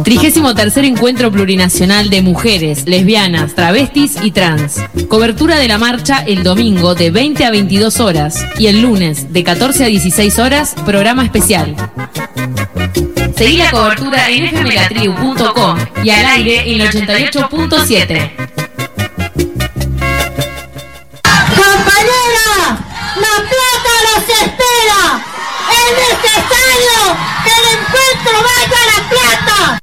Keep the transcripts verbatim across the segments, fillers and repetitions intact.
trigésimo tercer Encuentro Plurinacional de Mujeres, Lesbianas, Travestis y Trans. Cobertura de la marcha el domingo de veinte a veintidós horas y el lunes de catorce a dieciséis horas, programa especial. Seguí la cobertura en f m la tribu punto com y al aire en el ochenta y ocho punto siete. ¡Compañera! ¡La plata los espera! ¡Es necesario que el encuentro vaya a La Plata!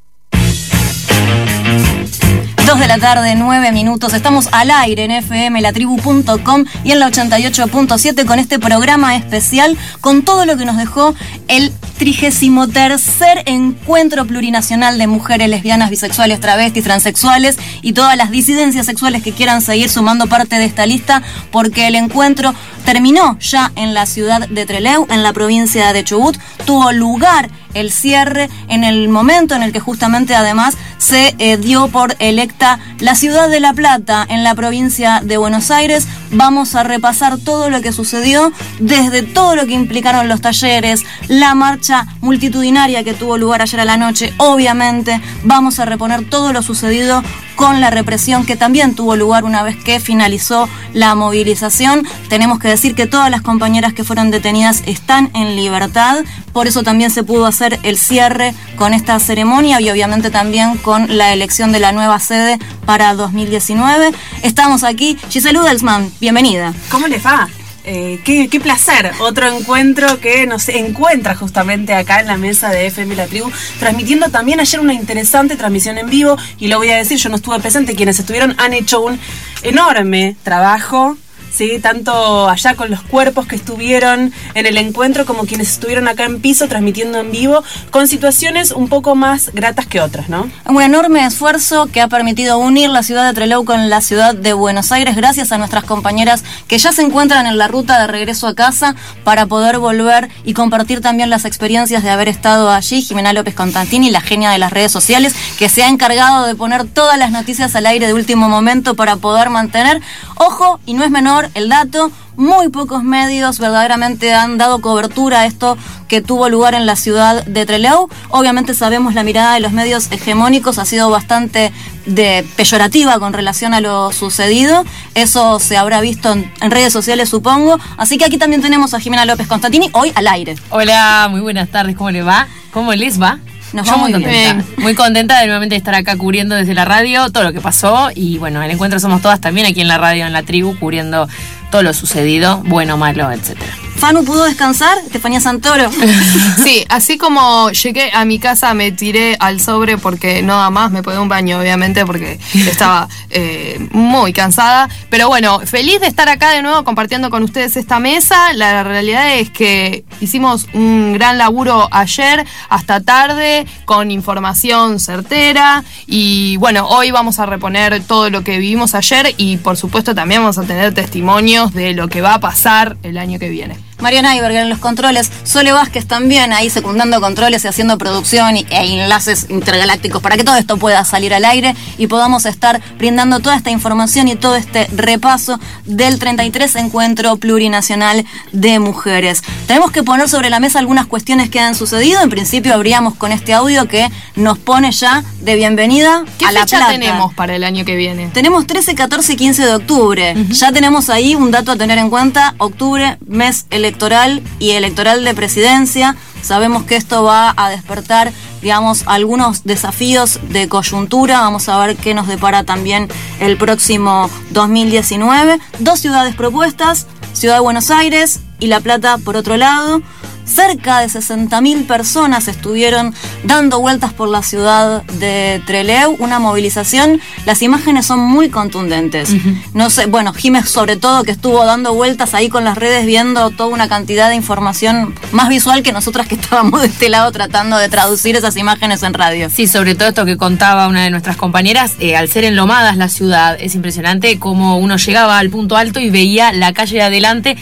dos de la tarde, nueve minutos. Estamos al aire en f m la tribu punto com y en la ochenta y ocho punto siete con este programa especial, con todo lo que nos dejó el trigésimo tercer Encuentro Plurinacional de Mujeres Lesbianas, Bisexuales, Travestis, Transexuales y todas las disidencias sexuales que quieran seguir sumando parte de esta lista, porque el encuentro terminó ya en la ciudad de Trelew, en la provincia de Chubut. Tuvo lugar el cierre en el momento en el que justamente además se eh, dio por electa la ciudad de La Plata en la provincia de Buenos Aires. Vamos a repasar todo lo que sucedió, desde todo lo que implicaron los talleres, la marcha multitudinaria que tuvo lugar ayer a la noche. Obviamente vamos a reponer todo lo sucedido con la represión que también tuvo lugar una vez que finalizó la movilización. Tenemos que decir que todas las compañeras que fueron detenidas están en libertad, por eso también se pudo hacer el cierre con esta ceremonia y obviamente también con la elección de la nueva sede para dos mil diecinueve. Estamos aquí, Giselle Udelsman, bienvenida. ¿Cómo les va? Eh, qué, qué placer, otro encuentro que nos encuentra justamente acá en la mesa de F M La Tribu, transmitiendo también ayer una interesante transmisión en vivo, y lo voy a decir, yo no estuve presente, quienes estuvieron han hecho un enorme trabajo, ¿sí? Tanto allá con los cuerpos que estuvieron en el encuentro como quienes estuvieron acá en piso transmitiendo en vivo, con situaciones un poco más gratas que otras, ¿no? Un enorme esfuerzo que ha permitido unir la ciudad de Trelew con la ciudad de Buenos Aires, gracias a nuestras compañeras que ya se encuentran en la ruta de regreso a casa para poder volver y compartir también las experiencias de haber estado allí. Jimena López Constantini, la genia de las redes sociales, que se ha encargado de poner todas las noticias al aire de último momento para poder mantener, ojo, y no es menor el dato, muy pocos medios verdaderamente han dado cobertura a esto que tuvo lugar en la ciudad de Trelew. Obviamente sabemos la mirada de los medios hegemónicos ha sido bastante de peyorativa con relación a lo sucedido. Eso se habrá visto en, en redes sociales, supongo. Así que aquí también tenemos a Jimena López Constantini, hoy al aire. Hola, muy buenas tardes, ¿cómo les va? ¿Cómo les va? Nos Yo va muy muy contenta, bien. muy contenta de nuevamente estar acá cubriendo desde la radio todo lo que pasó, y bueno, el encuentro somos todas también aquí en la radio, en la tribu, cubriendo todo lo sucedido, bueno, malo, etcétera. Fanu, ¿pudo descansar? Estefanía Santoro. Sí, así como llegué a mi casa me tiré al sobre porque no da más, me pegué un baño obviamente porque estaba eh, muy cansada, pero bueno, feliz de estar acá de nuevo compartiendo con ustedes esta mesa. La realidad es que hicimos un gran laburo ayer hasta tarde con información certera, y bueno, hoy vamos a reponer todo lo que vivimos ayer y por supuesto también vamos a tener testimonios de lo que va a pasar el año que viene. Mariana Iberger en los controles, Sole Vázquez también ahí secundando controles y haciendo producción y, e enlaces intergalácticos para que todo esto pueda salir al aire y podamos estar brindando toda esta información y todo este repaso del treinta y tres Encuentro Plurinacional de Mujeres. Tenemos que poner sobre la mesa algunas cuestiones que han sucedido. En principio abríamos con este audio que nos pone ya de bienvenida ¿Qué a La fecha Plata. tenemos para el año que viene? Tenemos trece, catorce y quince de octubre. Uh-huh. Ya tenemos ahí un dato a tener en cuenta. Octubre, mes electoral y electoral de presidencia. Sabemos que esto va a despertar, digamos, algunos desafíos de coyuntura. Vamos a ver qué nos depara también el próximo dos mil diecinueve. Dos ciudades propuestas, Ciudad de Buenos Aires y La Plata por otro lado. Cerca de sesenta mil personas estuvieron dando vueltas por la ciudad de Trelew, una movilización. Las imágenes son muy contundentes. Uh-huh. No sé, bueno, Jiménez sobre todo, que estuvo dando vueltas ahí con las redes, viendo toda una cantidad de información más visual que nosotras que estábamos de este lado tratando de traducir esas imágenes en radio. Sí, sobre todo esto que contaba una de nuestras compañeras, eh, al ser enlomadas la ciudad, es impresionante cómo uno llegaba al punto alto y veía la calle de adelante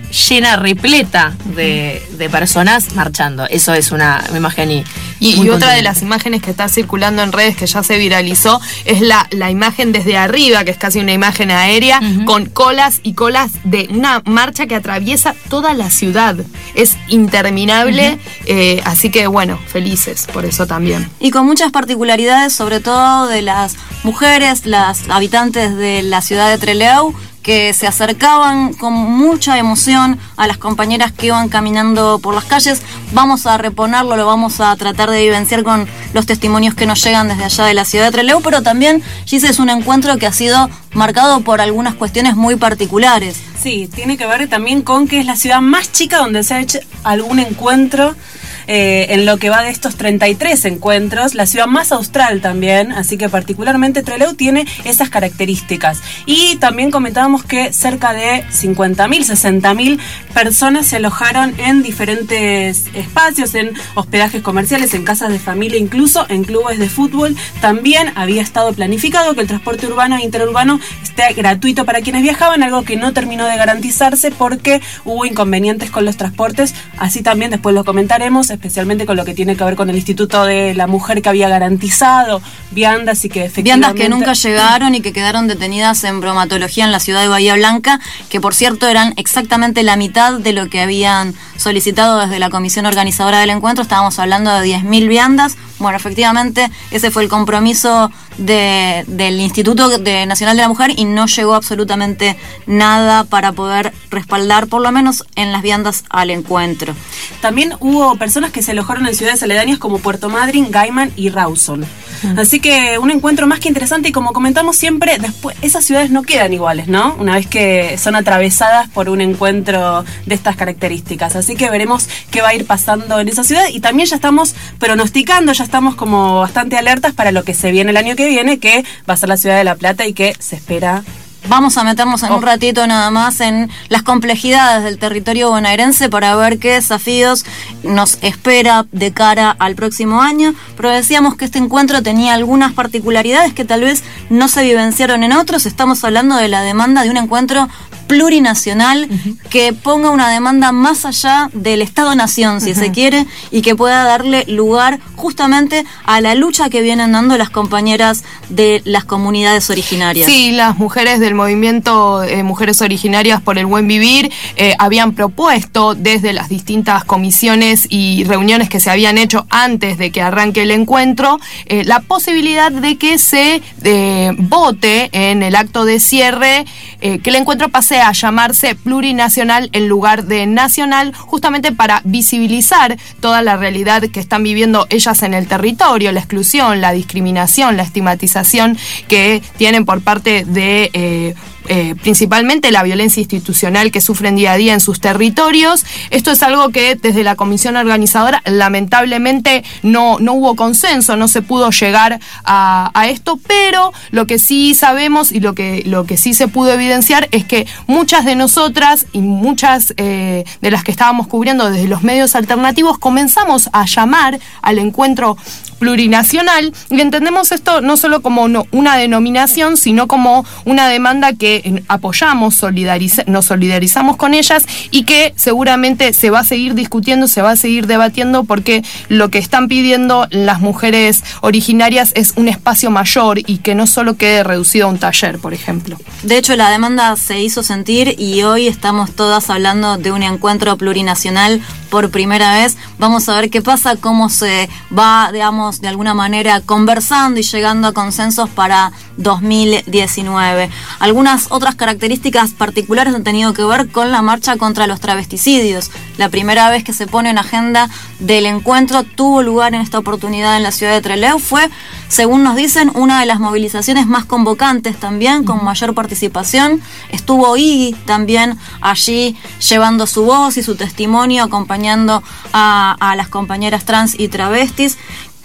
llena, repleta de, de personas marchando. Eso es una imagen y, y, y otra de las imágenes que está circulando en redes que ya se viralizó es la, la imagen desde arriba, que es casi una imagen aérea, uh-huh. con colas y colas de una marcha que atraviesa toda la ciudad. Es interminable, uh-huh. eh, así que bueno, felices por eso también. Y con muchas particularidades, sobre todo de las mujeres, las habitantes de la ciudad de Trelew, que se acercaban con mucha emoción a las compañeras que iban caminando por las calles. Vamos a reponerlo, lo vamos a tratar de vivenciar con los testimonios que nos llegan desde allá de la ciudad de Trelew, pero también, Gise, es un encuentro que ha sido marcado por algunas cuestiones muy particulares. Sí, tiene que ver también con que es la ciudad más chica donde se ha hecho algún encuentro. Eh, en lo que va de estos treinta y tres encuentros, la ciudad más austral también, así que particularmente Trelew tiene esas características. Y también comentábamos que cerca de cincuenta mil, sesenta mil personas se alojaron en diferentes espacios, en hospedajes comerciales, en casas de familia, incluso en clubes de fútbol. También había estado planificado que el transporte urbano e interurbano esté gratuito para quienes viajaban, algo que no terminó de garantizarse porque hubo inconvenientes con los transportes. Así también después lo comentaremos, especialmente con lo que tiene que ver con el Instituto de la Mujer, que había garantizado viandas y que efectivamente... Viandas que nunca llegaron y que quedaron detenidas en bromatología en la ciudad de Bahía Blanca, que por cierto eran exactamente la mitad de lo que habían solicitado desde la comisión organizadora del encuentro. Estábamos hablando de diez mil viandas. Bueno, efectivamente, ese fue el compromiso de, del Instituto de Nacional de la Mujer y no llegó absolutamente nada para poder respaldar, por lo menos en las viandas, al encuentro. También hubo personas que se alojaron en ciudades aledañas como Puerto Madryn, Gaiman y Rawson. Uh-huh. Así que un encuentro más que interesante, y como comentamos siempre, después esas ciudades no quedan iguales, ¿no? Una vez que son atravesadas por un encuentro de estas características. Así que veremos qué va a ir pasando en esa ciudad, y también ya estamos pronosticando, ya estamos como bastante alertas para lo que se viene el año que viene, que va a ser la ciudad de La Plata y que se espera. Vamos a meternos en oh. un ratito nada más en las complejidades del territorio bonaerense para ver qué desafíos nos espera de cara al próximo año, pero decíamos que este encuentro tenía algunas particularidades que tal vez no se vivenciaron en otros. Estamos hablando de la demanda de un encuentro plurinacional, uh-huh. que ponga una demanda más allá del Estado-Nación, si uh-huh. se quiere, y que pueda darle lugar justamente a la lucha que vienen dando las compañeras de las comunidades originarias. Sí, las mujeres del movimiento eh, Mujeres Originarias por el Buen Vivir eh, habían propuesto desde las distintas comisiones y reuniones que se habían hecho antes de que arranque el encuentro, eh, la posibilidad de que se eh, vote en el acto de cierre, eh, que el encuentro pase a llamarse plurinacional en lugar de nacional, justamente para visibilizar toda la realidad que están viviendo ellas en el territorio, la exclusión, la discriminación, la estigmatización que tienen por parte de eh, Eh, principalmente la violencia institucional que sufren día a día en sus territorios. Esto es algo que desde la comisión organizadora lamentablemente no, no hubo consenso, no se pudo llegar a, a esto, pero lo que sí sabemos y lo que, lo que sí se pudo evidenciar es que muchas de nosotras y muchas eh, de las que estábamos cubriendo desde los medios alternativos comenzamos a llamar al encuentro plurinacional, y entendemos esto no solo como no, una denominación, sino como una demanda que apoyamos, solidariza, nos solidarizamos con ellas, y que seguramente se va a seguir discutiendo, se va a seguir debatiendo, porque lo que están pidiendo las mujeres originarias es un espacio mayor y que no solo quede reducido a un taller, por ejemplo. De hecho, la demanda se hizo sentir y hoy estamos todas hablando de un encuentro plurinacional por primera vez. Vamos a ver qué pasa, cómo se va, digamos, de alguna manera conversando y llegando a consensos para dos mil diecinueve. Algunas otras características particulares han tenido que ver con la marcha contra los travesticidios. La primera vez que se pone en agenda del encuentro tuvo lugar en esta oportunidad en la ciudad de Trelew. Fue, según nos dicen, una de las movilizaciones más convocantes también, con mayor participación. Estuvo Iggy también allí llevando su voz y su testimonio, acompañando a, a las compañeras trans y travestis.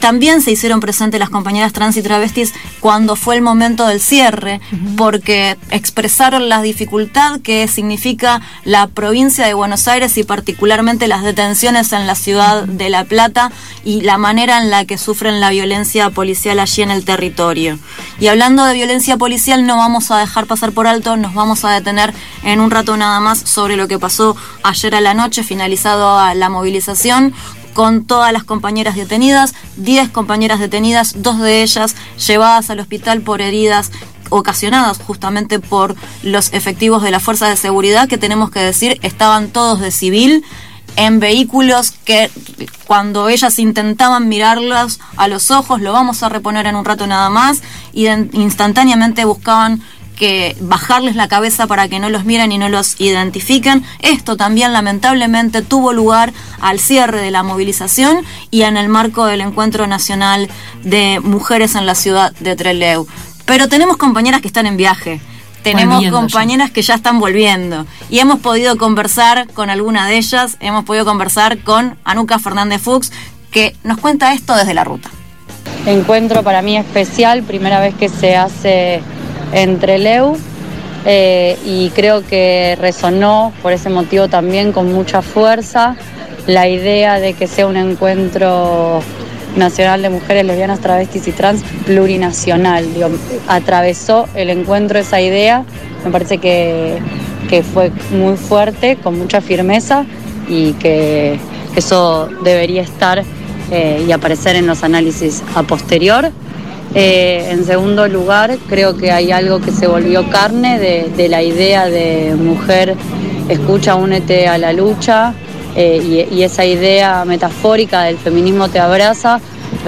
También se hicieron presentes las compañeras trans y travestis cuando fue el momento del cierre, uh-huh. porque expresaron la dificultad que significa la provincia de Buenos Aires y particularmente las detenciones en la ciudad de La Plata y la manera en la que sufren la violencia policial allí en el territorio. Y hablando de violencia policial, no vamos a dejar pasar por alto, nos vamos a detener en un rato nada más sobre lo que pasó ayer a la noche, finalizado la movilización, con todas las compañeras detenidas, diez compañeras detenidas, dos de ellas llevadas al hospital por heridas ocasionadas justamente por los efectivos de las fuerzas de seguridad, que tenemos que decir estaban todos de civil, en vehículos que cuando ellas intentaban mirarlas a los ojos, lo vamos a reponer en un rato nada más, y instantáneamente buscaban que bajarles la cabeza para que no los miren y no los identifiquen. Esto también lamentablemente tuvo lugar al cierre de la movilización y en el marco del Encuentro Nacional de Mujeres en la ciudad de Trelew. Pero tenemos compañeras que están en viaje. Tenemos volviendo compañeras ya. que ya están volviendo y hemos podido conversar con alguna de ellas, hemos podido conversar con Anuka Fernández Fuchs, que nos cuenta esto desde la ruta. Encuentro para mí especial, primera vez que se hace en Trelew, eh, y creo que resonó por ese motivo también con mucha fuerza la idea de que sea un encuentro nacional de mujeres lesbianas, travestis y trans plurinacional. Digo, atravesó el encuentro esa idea, me parece que, que fue muy fuerte, con mucha firmeza, y que eso debería estar eh, y aparecer en los análisis a posterior. Eh, en segundo lugar, creo que hay algo que se volvió carne de, de la idea de mujer, escucha, únete a la lucha, eh, y, y esa idea metafórica del feminismo te abraza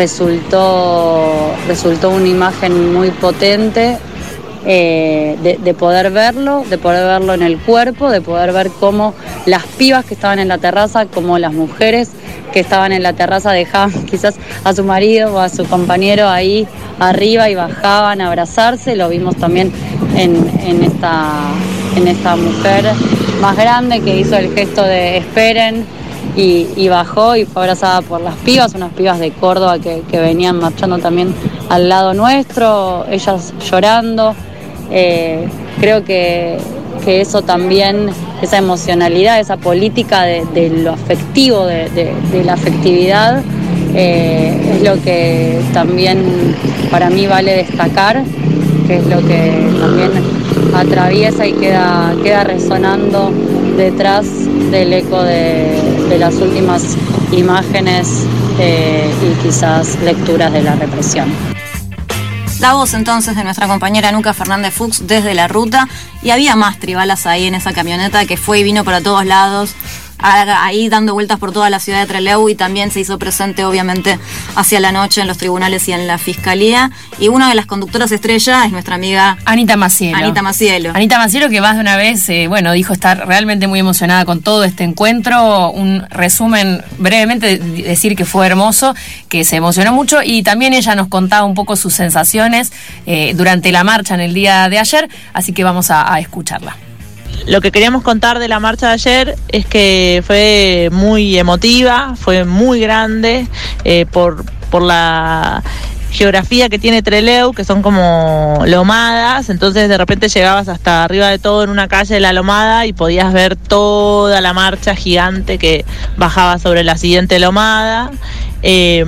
resultó, resultó una imagen muy potente, eh, de, de poder verlo, de poder verlo en el cuerpo, de poder ver cómo las pibas que estaban en la terraza, como las mujeres que estaban en la terraza dejaban quizás a su marido o a su compañero ahí arriba y bajaban a abrazarse. Lo vimos también en, en, esta, en esta mujer más grande que hizo el gesto de esperen y, y bajó y fue abrazada por las pibas, unas pibas de Córdoba que, que venían marchando también al lado nuestro, ellas llorando. Eh, creo que, que eso también, esa emocionalidad, esa política de, de lo afectivo, de, de, de la afectividad, eh, es lo que también para mí vale destacar, que es lo que también atraviesa y queda, queda resonando detrás del eco de, de las últimas imágenes eh, y quizás lecturas de la represión. La voz entonces de nuestra compañera Anuka Fernández Fuchs desde la ruta, y había más tribalas ahí en esa camioneta que fue y vino para todos lados, ahí dando vueltas por toda la ciudad de Trelew, y también se hizo presente obviamente hacia la noche en los tribunales y en la fiscalía. Y una de las conductoras estrella es nuestra amiga Anita Macielo. Anita Macielo. Anita Macielo, que más de una vez, eh, bueno, dijo estar realmente muy emocionada con todo este encuentro. Un resumen brevemente, decir que fue hermoso, que se emocionó mucho, y también ella nos contaba un poco sus sensaciones eh, durante la marcha en el día de ayer, así que vamos a, a escucharla. Lo que queríamos contar de la marcha de ayer es que fue muy emotiva, fue muy grande, eh, por, por la geografía que tiene Trelew, que son como lomadas, entonces de repente llegabas hasta arriba de todo en una calle de la lomada y podías ver toda la marcha gigante que bajaba sobre la siguiente lomada. Eh,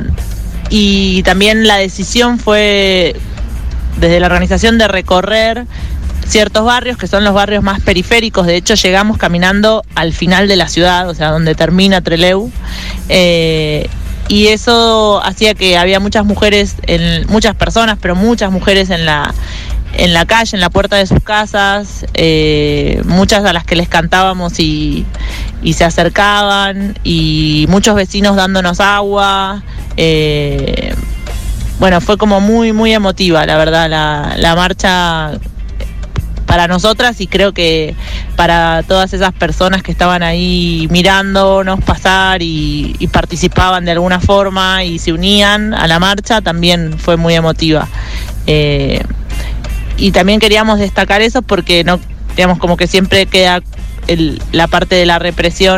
y también la decisión fue desde la organización de recorrer ciertos barrios que son los barrios más periféricos. De hecho, llegamos caminando al final de la ciudad, o sea, donde termina Trelew, eh, y eso hacía que había muchas mujeres, en, muchas personas, pero muchas mujeres en la en la calle, en la puerta de sus casas, eh, muchas a las que les cantábamos y, y se acercaban, y muchos vecinos dándonos agua. Eh, bueno, fue como muy, muy emotiva, la verdad, la, la marcha para nosotras, y creo que para todas esas personas que estaban ahí mirándonos pasar y, y participaban de alguna forma y se unían a la marcha, también fue muy emotiva. Eh, y también queríamos destacar eso porque no, digamos, como que siempre queda el, la parte de la represión, porque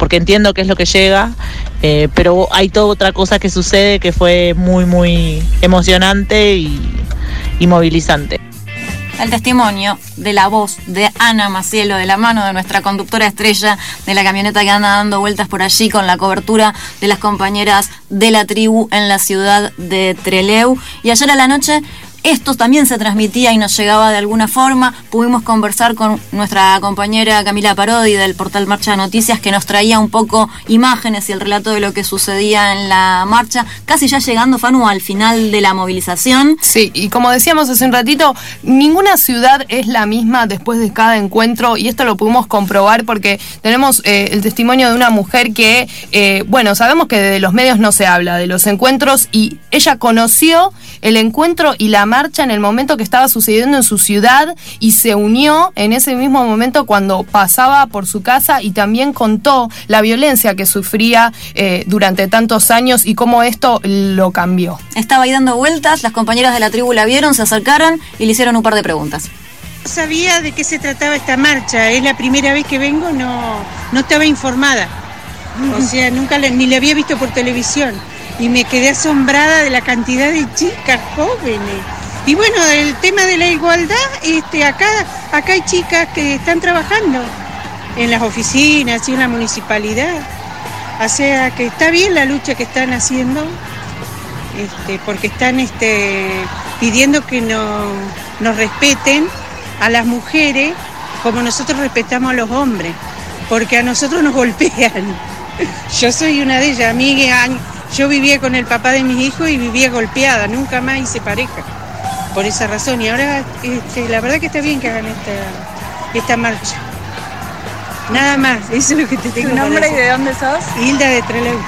porque entiendo qué es lo que llega, eh, pero hay toda otra cosa que sucede que fue muy, muy emocionante y, y movilizante. El testimonio de la voz de Ana Macielo, de la mano de nuestra conductora estrella de la camioneta que anda dando vueltas por allí con la cobertura de las compañeras de la tribu en la ciudad de Trelew. Y ayer a la noche esto también se transmitía y nos llegaba de alguna forma. Pudimos conversar con nuestra compañera Camila Parodi del portal Marcha de Noticias, que nos traía un poco imágenes y el relato de lo que sucedía en la marcha, casi ya llegando, Fanu, al final de la movilización. Sí, y como decíamos hace un ratito, ninguna ciudad es la misma después de cada encuentro, y esto lo pudimos comprobar porque tenemos eh, el testimonio de una mujer que, eh, bueno, sabemos que de los medios no se habla, de los encuentros, y ella conoció el encuentro y la marcha en el momento que estaba sucediendo en su ciudad y se unió en ese mismo momento cuando pasaba por su casa, y también contó la violencia que sufría eh, durante tantos años y cómo esto lo cambió. Estaba ahí dando vueltas, las compañeras de la tribu la vieron, se acercaron y le hicieron un par de preguntas. No sabía de qué se trataba esta marcha, es la primera vez que vengo, no, no estaba informada, o sea, nunca le, ni la había visto por televisión, y me quedé asombrada de la cantidad de chicas jóvenes. Y bueno, el tema de la igualdad, este, acá, acá hay chicas que están trabajando en las oficinas y en la municipalidad. O sea, que está bien la lucha que están haciendo, este, porque están este, pidiendo que no, nos respeten a las mujeres como nosotros respetamos a los hombres, porque a nosotros nos golpean. Yo soy una de ellas. A mí, yo vivía con el papá de mis hijos y vivía golpeada, nunca más hice pareja. Por esa razón, y ahora este, la verdad que está bien que hagan esta, esta marcha. Nada más, eso es lo que te tengo. ¿Tu nombre y de dónde sos? Hilda de Trelew.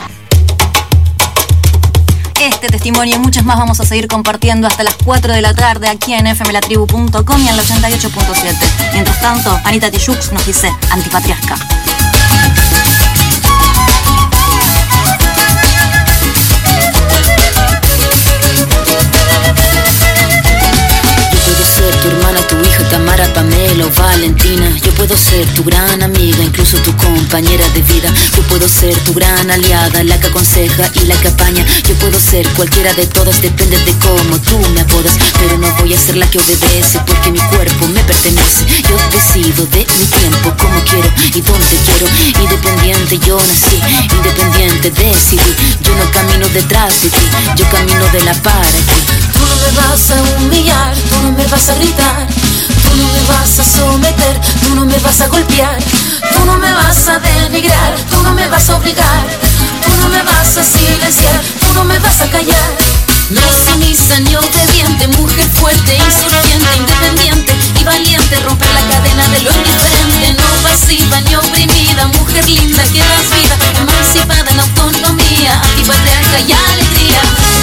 Este testimonio y muchos más vamos a seguir compartiendo hasta las cuatro de la tarde aquí en f m la tribu punto com y en la ochenta y ocho punto siete. Mientras tanto, Anita Tijoux nos dice antipatriarca. Tu hermana, tu hija, Tamara, Pamela o Valentina. Yo puedo ser tu gran amiga, incluso tu compañera de vida. Yo puedo ser tu gran aliada, la que aconseja y la que apaña. Yo puedo ser cualquiera de todas, depende de cómo tú me apodas. Pero no voy a ser la que obedece, porque mi cuerpo me pertenece. Yo decido de mi tiempo, como quiero y donde quiero. Independiente yo nací, independiente decidí. Yo no camino detrás de ti, yo camino de la para ti. Tú no me vas a humillar, tú no me vas a gritar, tú no me vas a someter, tú no me vas a golpear, tú no me vas a denigrar, tú no me vas a obligar, tú no me vas a silenciar, tú no me vas a callar. No sumisa ni obediente, mujer fuerte, insurgente, independiente y valiente, romper la cadena de lo indiferente. No pasiva ni oprimida, mujer linda que das vida, emancipada en autonomía, antipatriarca y alegría.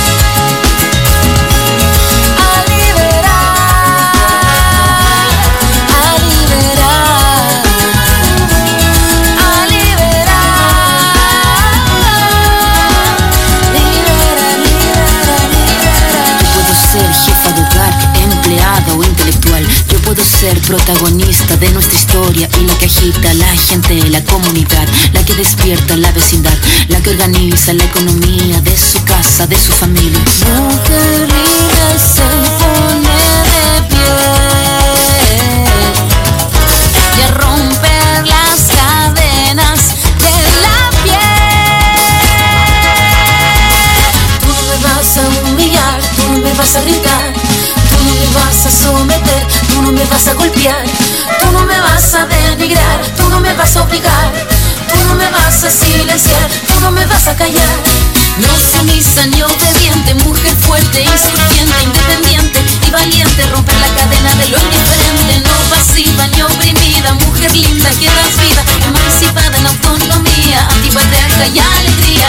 O intelectual, yo puedo ser protagonista de nuestra historia y la que agita a la gente, la comunidad, la que despierta la vecindad, la que organiza la economía de su casa, de su familia. Mujer libre se pone de pie y a romper las cadenas de la piel. Tú no me vas a humillar, tú no me vas a gritar, tú no me vas a someter, tú no me vas a golpear, tú no me vas a denigrar, tú no me vas a obligar, tú no me vas a silenciar, tú no me vas a callar. No sumisa ni obediente, mujer fuerte, insurgente, independiente y valiente, romper la cadena de lo indiferente. No pasiva ni oprimida, mujer linda que das vida, emancipada en autonomía, antipatriarca y alegría.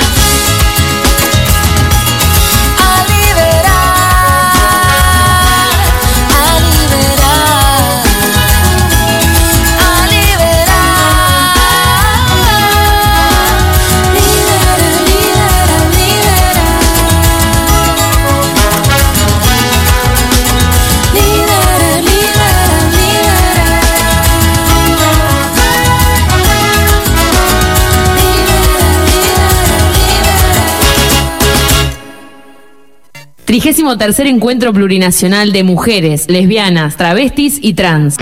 trigésimo tercer Encuentro Plurinacional de Mujeres, Lesbianas, Travestis y Trans.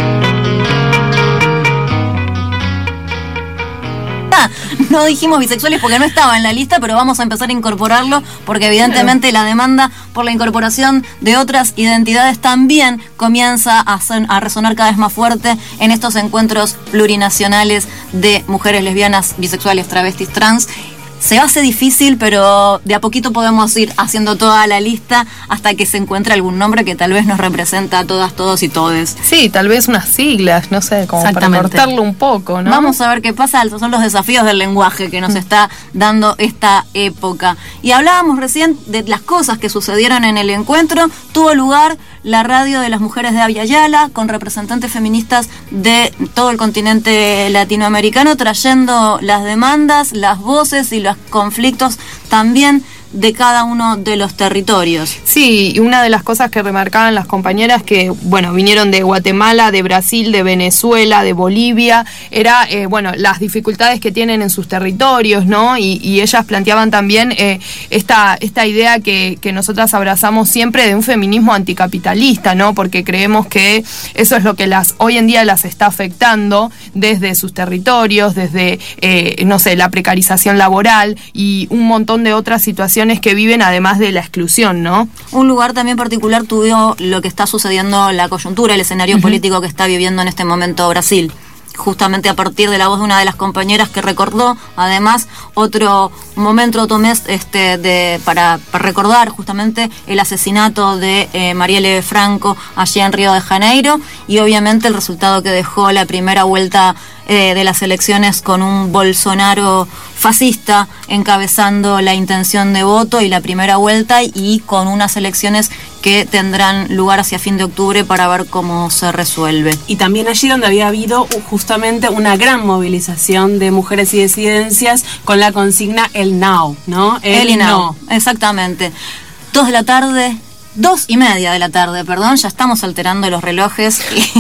No dijimos bisexuales porque no estaba en la lista, pero vamos a empezar a incorporarlo porque evidentemente la demanda por la incorporación de otras identidades también comienza a, son, a resonar cada vez más fuerte en estos encuentros plurinacionales de mujeres lesbianas, bisexuales, travestis, trans. Se hace difícil, pero de a poquito podemos ir haciendo toda la lista hasta que se encuentre algún nombre que tal vez nos representa a todas, todos y todes. Sí, tal vez unas siglas, no sé, como para cortarlo un poco, ¿no? Vamos a ver qué pasa, esos son los desafíos del lenguaje que nos está dando esta época. Y hablábamos recién de las cosas que sucedieron en el encuentro. Tuvo lugar la radio de las mujeres de Abya Yala, con representantes feministas de todo el continente latinoamericano, trayendo las demandas, las voces y los conflictos también de cada uno de los territorios. Sí, y una de las cosas que remarcaban las compañeras que, bueno, vinieron de Guatemala, de Brasil, de Venezuela, de Bolivia, era, eh, bueno, las dificultades que tienen en sus territorios, ¿no? Y, y ellas planteaban también eh, esta, esta idea que, que nosotras abrazamos siempre de un feminismo anticapitalista, ¿no? Porque creemos que eso es lo que las hoy en día las está afectando desde sus territorios, desde, eh, no sé, la precarización laboral y un montón de otras situaciones que viven además de la exclusión, ¿no? Un lugar también particular tuvo lo que está sucediendo, la coyuntura, el escenario uh-huh. político que está viviendo en este momento Brasil. Justamente a partir de la voz de una de las compañeras que recordó, además, otro momento, otro mes este, de, para, para recordar justamente el asesinato de eh, Marielle Franco allí en Río de Janeiro y obviamente el resultado que dejó la primera vuelta eh, de las elecciones con un Bolsonaro fascista encabezando la intención de voto y la primera vuelta y con unas elecciones que tendrán lugar hacia fin de octubre para ver cómo se resuelve. Y también allí donde había habido justamente una gran movilización de mujeres y disidencias con la consigna el now, ¿no? El, el y now, no. Exactamente. Dos de la tarde, dos y media de la tarde, perdón, ya estamos alterando los relojes,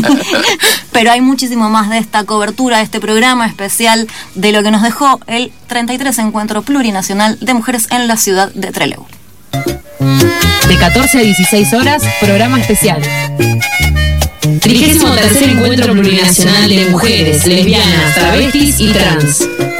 pero hay muchísimo más de esta cobertura, de este programa especial de lo que nos dejó el treinta y tres Encuentro Plurinacional de Mujeres en la ciudad de Trelew. De catorce a dieciséis horas, programa especial. trigésimo tercer Encuentro Plurinacional de Mujeres, Lesbianas, Travestis y Trans.